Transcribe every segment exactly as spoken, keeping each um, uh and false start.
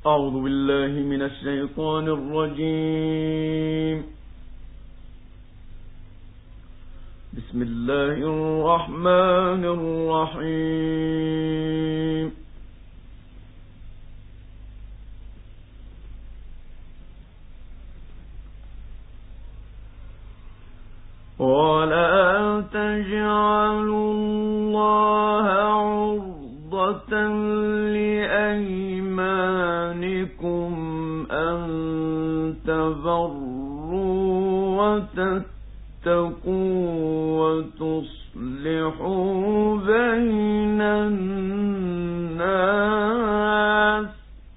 أعوذ بالله من الشيطان الرجيم. بسم الله الرحمن الرحيم. ولا تجعلوا الله عرضة لأيمانكم أن تبروا وتتقوا وتصلحوا بين الناس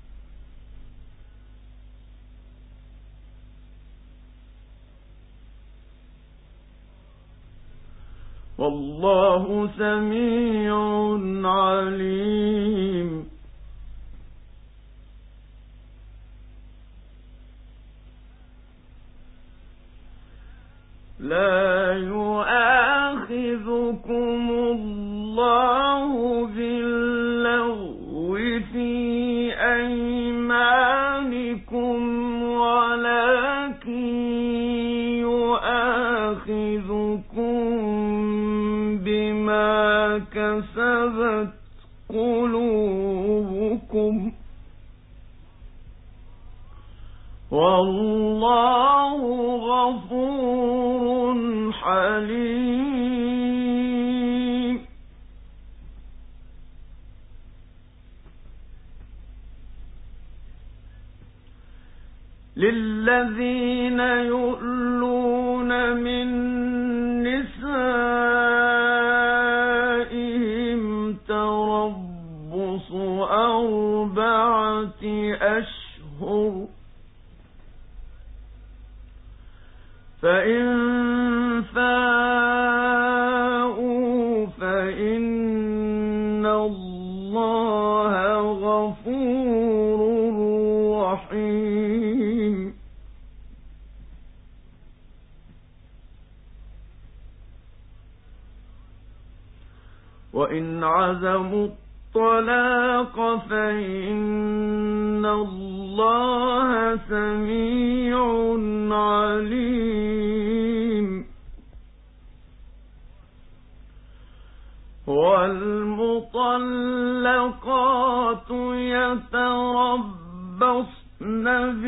والله سميع عليم. لا يؤاخذكم الله باللغو في أيمانكم ولكن يؤاخذكم بما كسبت قلوبكم والله غفور حليم. للذين يؤلون من نسائهم تربص أربعة أشهر فإن فاءوا فإن الله غفور رحيم. وإن عزموا الطلاق فإن الله سميع عليم. والمطلقات يتربصن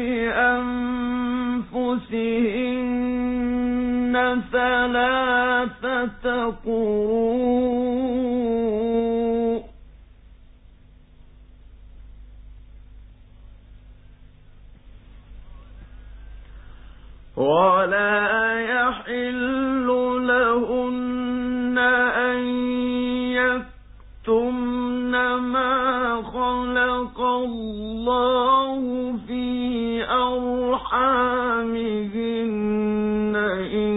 بأنفسهن ثلاثة قروء ولا يحل لهن أن يكتمن ما خلق الله في أرحامهن إن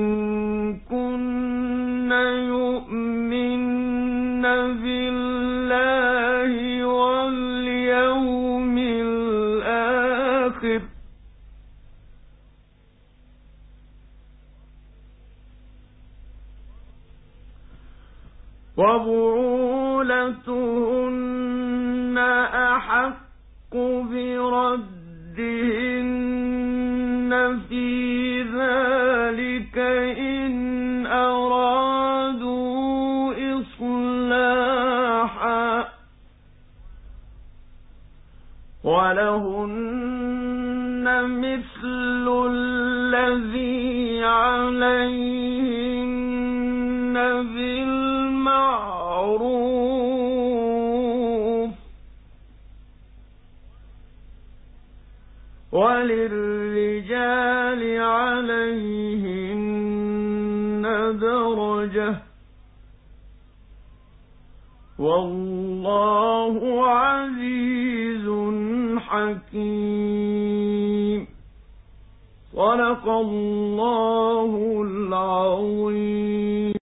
كن يؤمن بالله واليوم الآخر وبعولتهن أحق بردهن في ذلك إن أرادوا إصلاحا ولهن مثل الذي عليهن بالمعروف وللرجال عليهن درجة والله عزيز حكيم. صدق الله العظيم.